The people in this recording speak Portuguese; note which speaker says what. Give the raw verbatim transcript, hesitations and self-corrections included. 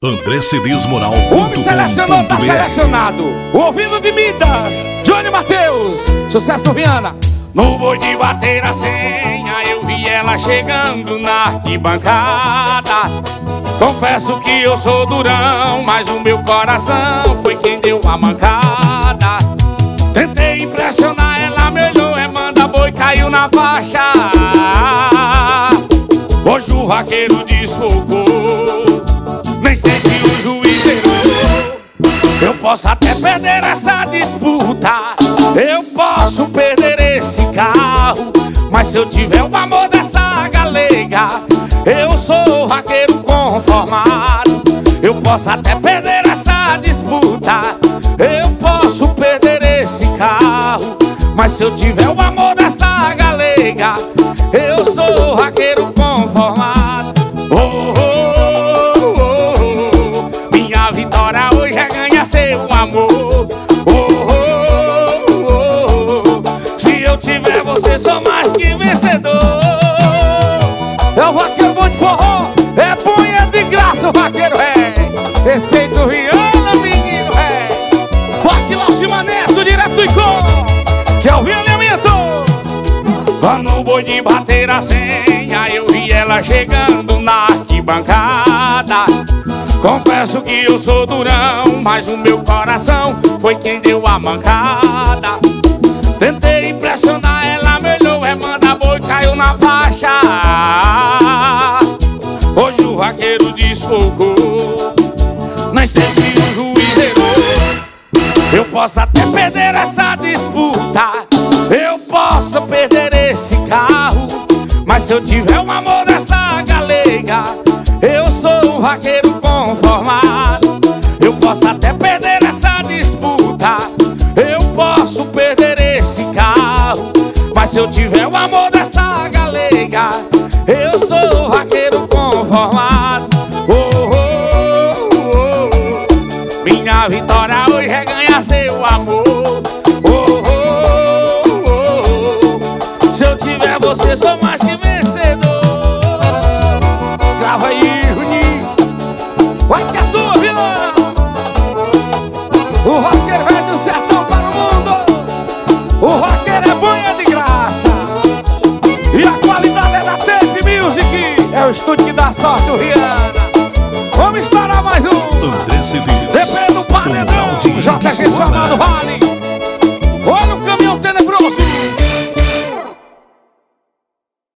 Speaker 1: André Cedis Moral.
Speaker 2: O homem selecionou, tá selecionado. O ouvido de Midas, Johnny Matheus. Sucesso do Viana. No boi de bater a senha, eu vi ela chegando na arquibancada. Confesso que eu sou durão, mas o meu coração foi quem deu a mancada. Tentei impressionar, ela me olhou, é manda boi, caiu na faixa. Hoje o vaqueiro desfocou, nem sei se o juiz errou. Eu posso até perder essa disputa, eu posso perder esse carro, mas se eu tiver o amor dessa galega, eu sou vaqueiro conformado. Eu posso até perder essa disputa, eu posso perder esse carro, mas se eu tiver o amor dessa galega, eu sou vaqueiro conformado. Oh, oh, oh, oh. Minha vitória hoje é ganhar seu amor. Oh, oh, oh, oh. Se eu tiver você, sou mais que vencedor. É o vaqueiro bom de forró, é bom e é de graça o vaqueiro é. Respeito o Rihanna, menino é. Rock Laucima Neto, direto do Icon, que é o realinhamento. Lá no boi de bater a senha, eu vi ela chegando na arquibancada. Confesso que eu sou durão, mas o meu coração foi quem deu a mancada. Tentei impressionar, ela me olhou, é manda boi, caiu na faixa. Hoje o vaqueiro desfocou, nem sei se o juiz errou. Eu posso até perder essa disputa, eu posso perder esse carro, mas se eu tiver o amor dessa galega, eu sou um vaqueiro conformado. Eu posso até perder essa disputa, eu posso perder esse carro, mas se eu tiver o amor dessa galega, eu sou um vaqueiro conformado. Oh, oh, oh, oh. Minha vitória hoje é ganhar seu amor. Oh, oh, oh, oh. Se eu tiver você, sou mais que vencedor. Grava aí, Juninho. Vai que é tua, vilão. O rocker vai do sertão para o mundo. O rocker é bom e é de graça. E a qualidade é da Tape Music. É o estúdio que dá sorte, o Rihanna. Vamos estourar mais um.
Speaker 1: André Cedis.
Speaker 2: Depende do paredão. J G Somado Vale.